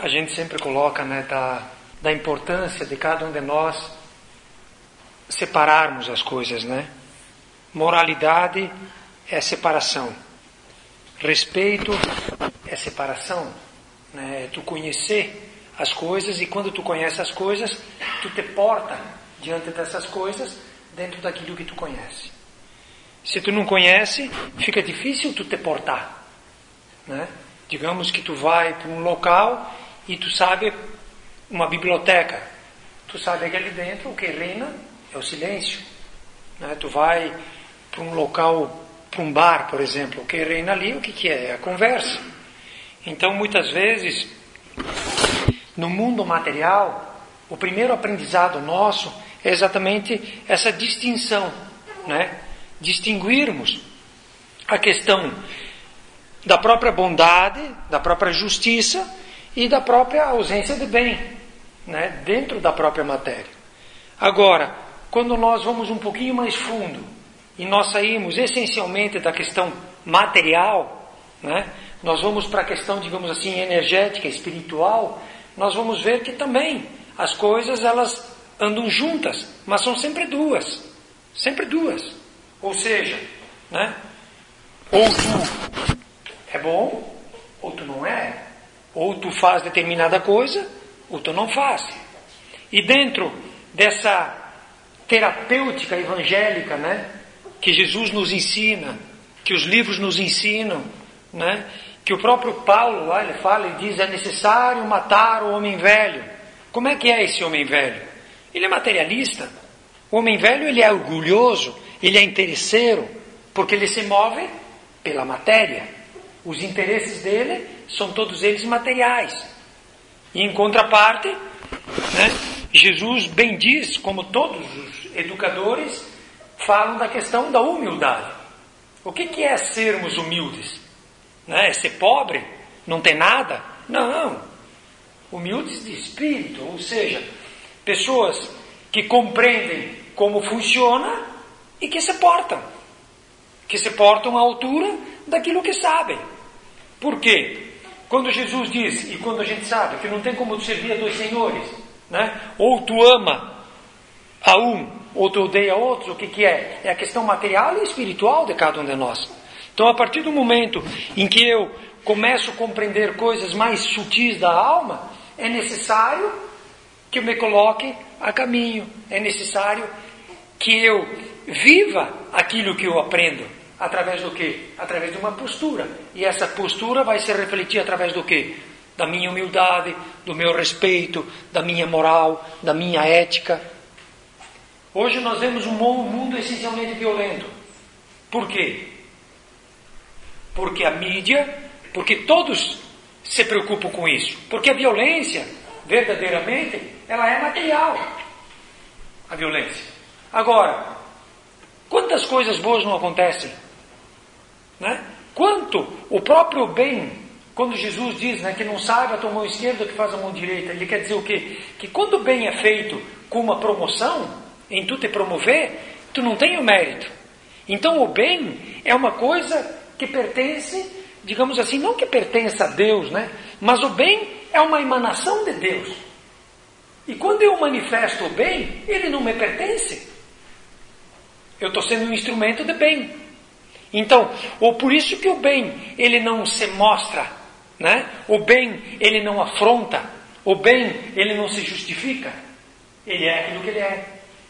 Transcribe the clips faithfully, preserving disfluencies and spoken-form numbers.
a gente sempre coloca, né, da, da importância de cada um de nós separarmos as coisas, né? Moralidade é separação. Respeito é separação, né? É tu conhecer as coisas, e quando tu conheces as coisas, tu te porta diante dessas coisas dentro daquilo que tu conhece. Se tu não conhece, fica difícil tu te portar, né? Digamos que tu vai para um local e tu sabe, uma biblioteca, tu sabe que ali dentro o que reina é o silêncio, né? Tu vai para um local, para um bar, por exemplo, o que reina ali, o que, que é? É a conversa. Então, muitas vezes, no mundo material, o primeiro aprendizado nosso é exatamente essa distinção, né? Distinguirmos a questão da própria bondade, da própria justiça e da própria ausência de bem, né? Dentro da própria matéria. Agora, quando nós vamos um pouquinho mais fundo e nós saímos essencialmente da questão material, né? Nós vamos para a questão, digamos assim, energética, espiritual, nós vamos ver que também as coisas elas andam juntas, mas são sempre duas, sempre duas. Ou seja, né? Ou tu é bom, ou tu não é. Ou tu faz determinada coisa, ou tu não faz. E dentro dessa terapêutica evangélica, né, que Jesus nos ensina, que os livros nos ensinam, né, que o próprio Paulo lá ele fala e diz: é necessário matar o homem velho. Como é que é esse homem velho? Ele é materialista. O homem velho ele é orgulhoso, ele é interesseiro, porque ele se move pela matéria. Os interesses dele são todos eles materiais. E em contraparte, né, Jesus bem diz, como todos os educadores falam da questão da humildade. O que, que é sermos humildes? Né? É ser pobre? Não ter nada? Não. Humildes de espírito, ou seja, pessoas que compreendem como funciona e que se portam. Que se portam à altura daquilo que sabem. Por quê? Quando Jesus diz, e quando a gente sabe que não tem como tu servir a dois senhores, né? Ou tu ama a um, ou tu odeia a outro, o que que é? É a questão material e espiritual de cada um de nós. Então, a partir do momento em que eu começo a compreender coisas mais sutis da alma, é necessário que eu me coloque a caminho. É necessário que eu viva aquilo que eu aprendo. Através do quê? Através de uma postura. E essa postura vai se refletir através do quê? Da minha humildade, do meu respeito, da minha moral, da minha ética. Hoje nós vemos um mundo essencialmente violento. Por quê? Porque a mídia, porque todos se preocupam com isso. Porque a violência, verdadeiramente, ela é material. A violência. Agora, quantas coisas boas não acontecem? Né? Quanto o próprio bem, quando Jesus diz, né, que não saiba a tua mão esquerda o que faz a mão direita, ele quer dizer o quê? Que quando o bem é feito com uma promoção, em tu te promover, tu não tem o mérito. Então o bem é uma coisa que pertence, digamos assim, não que pertença a Deus, né? Mas o bem é uma emanação de Deus. E quando eu manifesto o bem, ele não me pertence. Eu estou sendo um instrumento de bem. Então, ou por isso que o bem, ele não se mostra, né? O bem, ele não afronta. O bem, ele não se justifica. Ele é aquilo que ele é.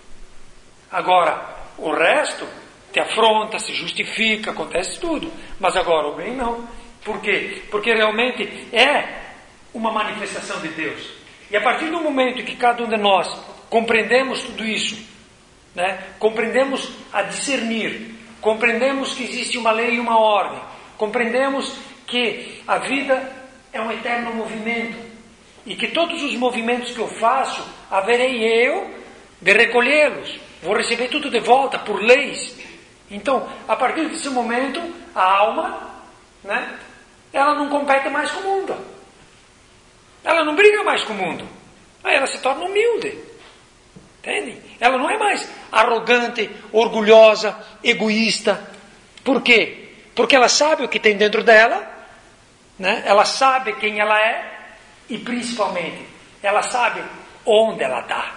Agora, o resto te afronta, se justifica, acontece tudo. Mas agora o bem não. Por quê? Porque realmente é uma manifestação de Deus. E a partir do momento que cada um de nós compreendemos tudo isso, né? Compreendemos a discernir, compreendemos que existe uma lei e uma ordem, compreendemos que a vida é um eterno movimento e que todos os movimentos que eu faço, haverei eu de recolhê-los, vou receber tudo de volta por leis. Então, a partir desse momento, a alma, né, ela não compete mais com o mundo, ela não briga mais com o mundo, aí ela se torna humilde. Entende? Ela não é mais arrogante, orgulhosa, egoísta. Por quê? Porque ela sabe o que tem dentro dela, né? Ela sabe quem ela é, e principalmente, ela sabe onde ela está.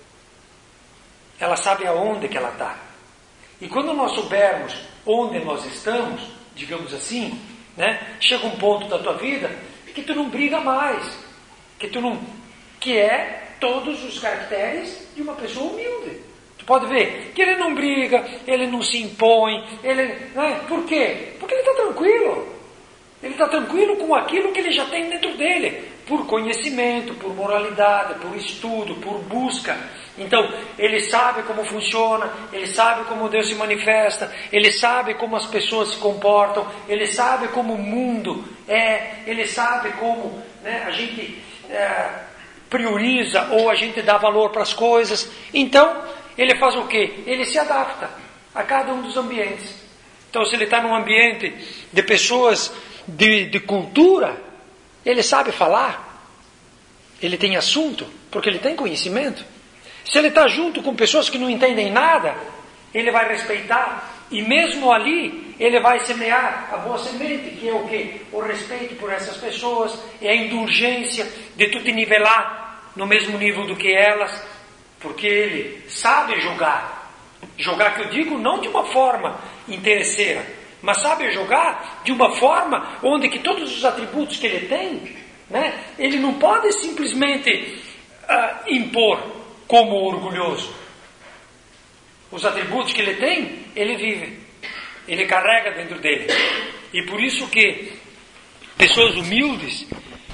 Ela sabe aonde que ela está. E quando nós soubermos onde nós estamos, digamos assim, né, chega um ponto da tua vida que tu não briga mais, que tu não, que é todos os caracteres de uma pessoa humilde. Tu pode ver que ele não briga, ele não se impõe, ele, né, por quê? Porque ele está tranquilo. Ele está tranquilo com aquilo que ele já tem dentro dele, por conhecimento, por moralidade, por estudo, por busca. Então, ele sabe como funciona, ele sabe como Deus se manifesta, ele sabe como as pessoas se comportam, ele sabe como o mundo é, ele sabe como, né, a gente é, prioriza ou a gente dá valor para as coisas. Então, ele faz o quê? Ele se adapta a cada um dos ambientes. Então, se ele está num ambiente de pessoas de, de cultura, ele sabe falar, ele tem assunto, porque ele tem conhecimento. Se ele está junto com pessoas que não entendem nada, ele vai respeitar, e mesmo ali, ele vai semear a boa semente, que é o quê? O respeito por essas pessoas, é a indulgência de tu te nivelar no mesmo nível do que elas, porque ele sabe jogar. Jogar, que eu digo, não de uma forma interesseira, mas sabe jogar de uma forma onde que todos os atributos que ele tem, né, ele não pode simplesmente uh, impor como orgulhoso. Os atributos que ele tem, ele vive, ele carrega dentro dele. E por isso que pessoas humildes,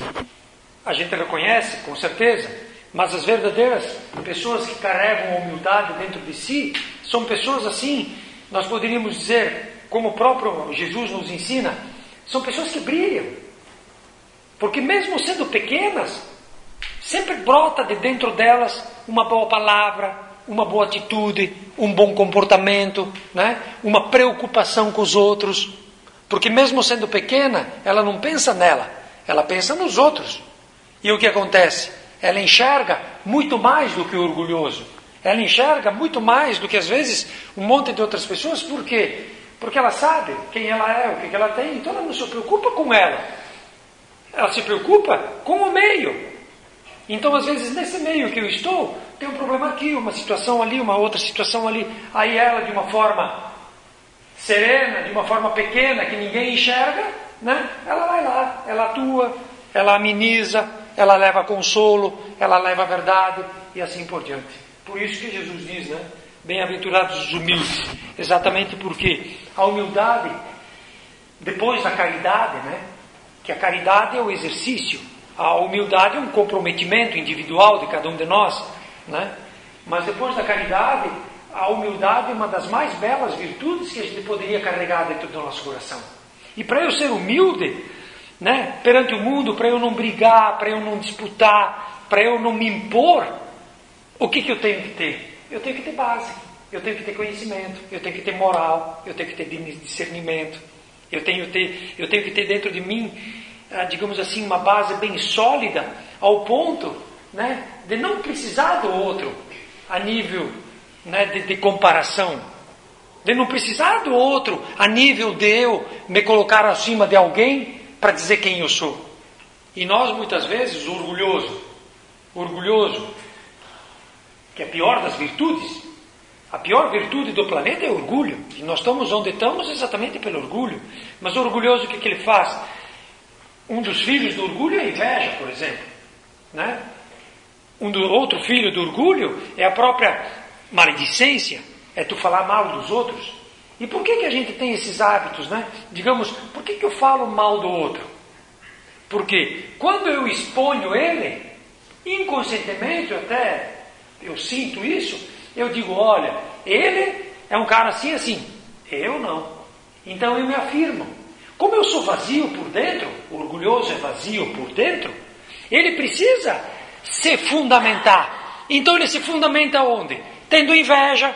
a gente reconhece, com certeza, mas as verdadeiras pessoas que carregam a humildade dentro de si, são pessoas assim, nós poderíamos dizer, como o próprio Jesus nos ensina, são pessoas que brilham. Porque mesmo sendo pequenas, sempre brota de dentro delas uma boa palavra, uma boa atitude, um bom comportamento, né? Uma preocupação com os outros. Porque mesmo sendo pequena, ela não pensa nela, ela pensa nos outros. E o que acontece? Ela enxerga muito mais do que o orgulhoso. Ela enxerga muito mais do que às vezes um monte de outras pessoas. Por quê? Porque ela sabe quem ela é, o que ela tem, então ela não se preocupa com ela. Ela se preocupa com o meio. Então, às vezes, nesse meio que eu estou, tem um problema aqui, uma situação ali, uma outra situação ali. Aí ela, de uma forma serena, de uma forma pequena, que ninguém enxerga, né? Ela vai lá, ela atua, ela ameniza, ela leva consolo, ela leva a verdade e assim por diante. Por isso que Jesus diz, né? Bem-aventurados os humildes. Exatamente porque a humildade, depois da caridade, né? Que a caridade é o exercício. A humildade é um comprometimento individual de cada um de nós, né? Mas depois da caridade, a humildade é uma das mais belas virtudes que a gente poderia carregar dentro do nosso coração. E para eu ser humilde, né, perante o mundo, para eu não brigar, para eu não disputar, para eu não me impor, o que, que eu tenho que ter? Eu tenho que ter base, eu tenho que ter conhecimento, eu tenho que ter moral, eu tenho que ter discernimento, eu tenho, ter, eu tenho que ter dentro de mim, digamos assim, uma base bem sólida, ao ponto, né, de não precisar do outro a nível, né, de, de comparação, de não precisar do outro a nível de eu me colocar acima de alguém para dizer quem eu sou. E nós muitas vezes, o orgulhoso, orgulhoso, que é a pior das virtudes, a pior virtude do planeta é o orgulho, e nós estamos onde estamos exatamente pelo orgulho. Mas o orgulhoso, o que, que ele faz? Um dos filhos do orgulho é a inveja, por exemplo, né? Um do, outro filho do orgulho é a própria maledicência, é tu falar mal dos outros. E por que, que a gente tem esses hábitos, né? Digamos, por que, que eu falo mal do outro? Porque quando eu exponho ele, inconscientemente, até eu sinto isso, eu digo, olha, ele é um cara assim, assim, eu não. Então eu me afirmo. Como eu sou vazio por dentro, o orgulhoso é vazio por dentro, ele precisa se fundamentar. Então ele se fundamenta onde? Tendo inveja.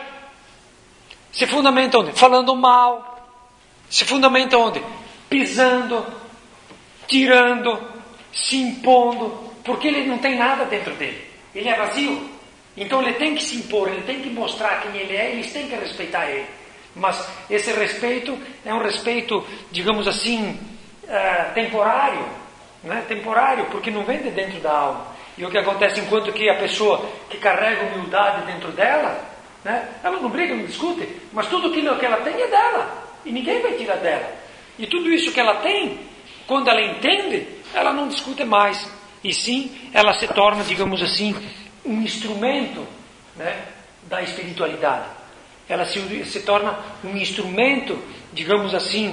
Se fundamenta onde? Falando mal. Se fundamenta onde? Pisando, tirando, se impondo, porque ele não tem nada dentro dele. Ele é vazio. Então ele tem que se impor, ele tem que mostrar quem ele é, eles têm que respeitar ele. Mas esse respeito é um respeito, digamos assim, uh, temporário. né? Temporário, porque não vem de dentro da alma. E o que acontece enquanto que a pessoa que carrega humildade dentro dela, né? Ela não briga, não discute, mas tudo aquilo que ela tem é dela. E ninguém vai tirar dela. E tudo isso que ela tem, quando ela entende, ela não discute mais. E sim, ela se torna, digamos assim, um instrumento, né, da espiritualidade. Ela se, se torna um instrumento, digamos assim,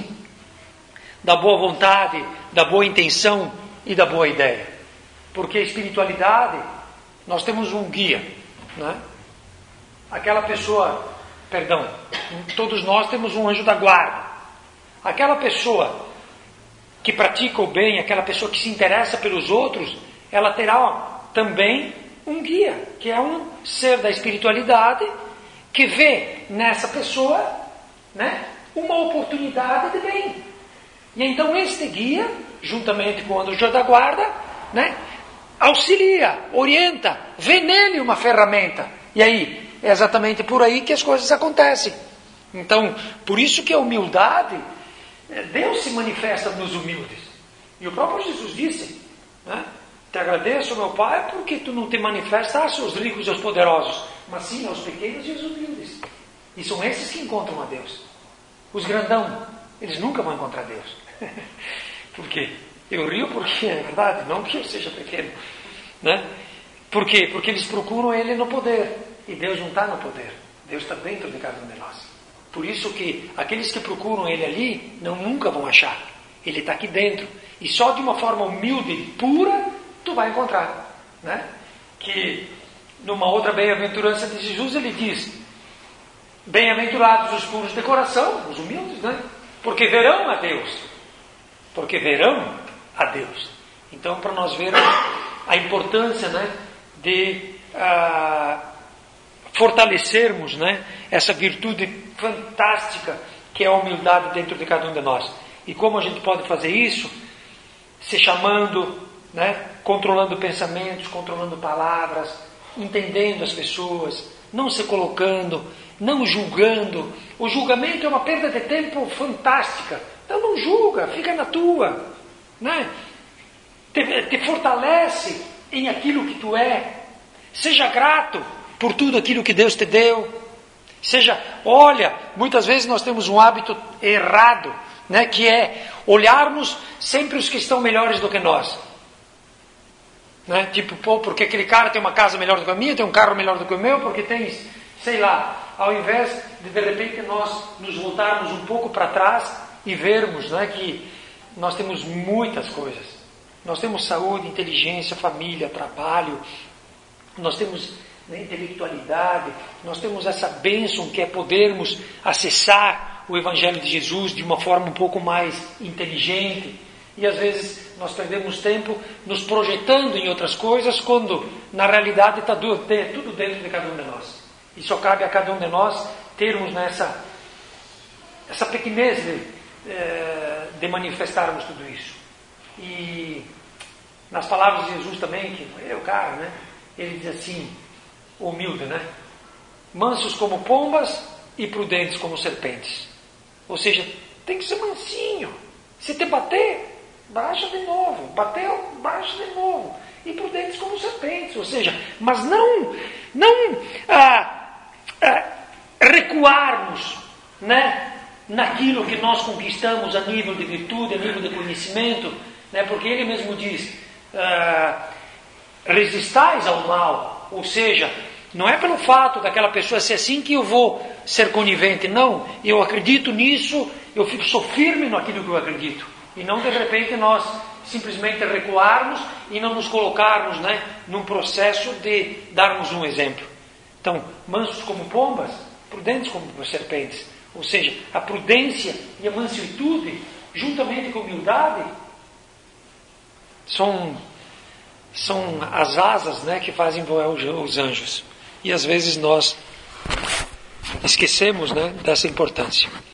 da boa vontade, da boa intenção e da boa ideia. Porque a espiritualidade, nós temos um guia, né? Aquela pessoa, perdão, todos nós temos um anjo da guarda. Aquela pessoa que pratica o bem, aquela pessoa que se interessa pelos outros, ela terá também um guia, que é um ser da espiritualidade, que vê nessa pessoa, né, uma oportunidade de bem. E então este guia, juntamente com o anjo da guarda, né, auxilia, orienta, vê nele uma ferramenta. E aí, é exatamente por aí que as coisas acontecem. Então, por isso que a humildade, Deus se manifesta nos humildes. E o próprio Jesus disse, né, te agradeço, meu Pai, porque tu não te manifestas aos ricos e aos poderosos, mas sim aos pequenos e aos humildes. E são esses que encontram a Deus. Os grandão, eles nunca vão encontrar Deus. Por quê? Eu rio porque é verdade, não que eu seja pequeno, né? Por quê? Porque eles procuram Ele no poder, e Deus não está no poder. Deus está dentro de cada um de nós. Por isso que aqueles que procuram Ele ali, não nunca vão achar. Ele está aqui dentro. E só de uma forma humilde e pura, tu vai encontrar, né? Que numa outra bem-aventurança de Jesus, ele diz, bem-aventurados os puros de coração, os humildes, né? Porque verão a Deus. Porque verão a Deus. Então, para nós vermos a importância, né, de ah, fortalecermos, né, essa virtude fantástica que é a humildade dentro de cada um de nós. E como a gente pode fazer isso? Se chamando, né, controlando pensamentos, controlando palavras, entendendo as pessoas, não se colocando, não julgando. O julgamento é uma perda de tempo fantástica. Então não julga, fica na tua, né? Te, te fortalece em aquilo que tu é. Seja grato por tudo aquilo que Deus te deu. Seja, olha, muitas vezes nós temos um hábito errado, né? Que é olharmos sempre os que estão melhores do que nós. Né? Tipo, pô, porque aquele cara tem uma casa melhor do que a minha, tem um carro melhor do que o meu, porque tem, sei lá, ao invés de de repente nós nos voltarmos um pouco para trás e vermos, né, que nós temos muitas coisas. Nós temos saúde, inteligência, família, trabalho, nós temos, né, intelectualidade, nós temos essa bênção que é podermos acessar o Evangelho de Jesus de uma forma um pouco mais inteligente. E às vezes nós perdemos tempo nos projetando em outras coisas, quando na realidade está tudo dentro de cada um de nós. E só cabe a cada um de nós termos nessa essa pequenez de, de manifestarmos tudo isso. E nas palavras de Jesus também, que é o cara, né? Ele diz assim, humilde, né? Mansos como pombas e prudentes como serpentes. Ou seja, tem que ser mansinho. Se te bater, baixa de novo, bateu, baixa de novo, e prudentes como serpentes, ou seja, mas não, não ah, ah, recuarmos, né, naquilo que nós conquistamos a nível de virtude, a nível de conhecimento, né, porque ele mesmo diz, ah, resistais ao mal, ou seja, não é pelo fato daquela pessoa ser assim que eu vou ser conivente, não, eu acredito nisso, eu fico, sou firme naquilo que eu acredito. E não de repente nós simplesmente recuarmos e não nos colocarmos, né, num processo de darmos um exemplo. Então, mansos como pombas, prudentes como serpentes. Ou seja, a prudência e a mansuetude, juntamente com a humildade, são, são as asas, né, que fazem voar os anjos. E às vezes nós esquecemos, né, dessa importância.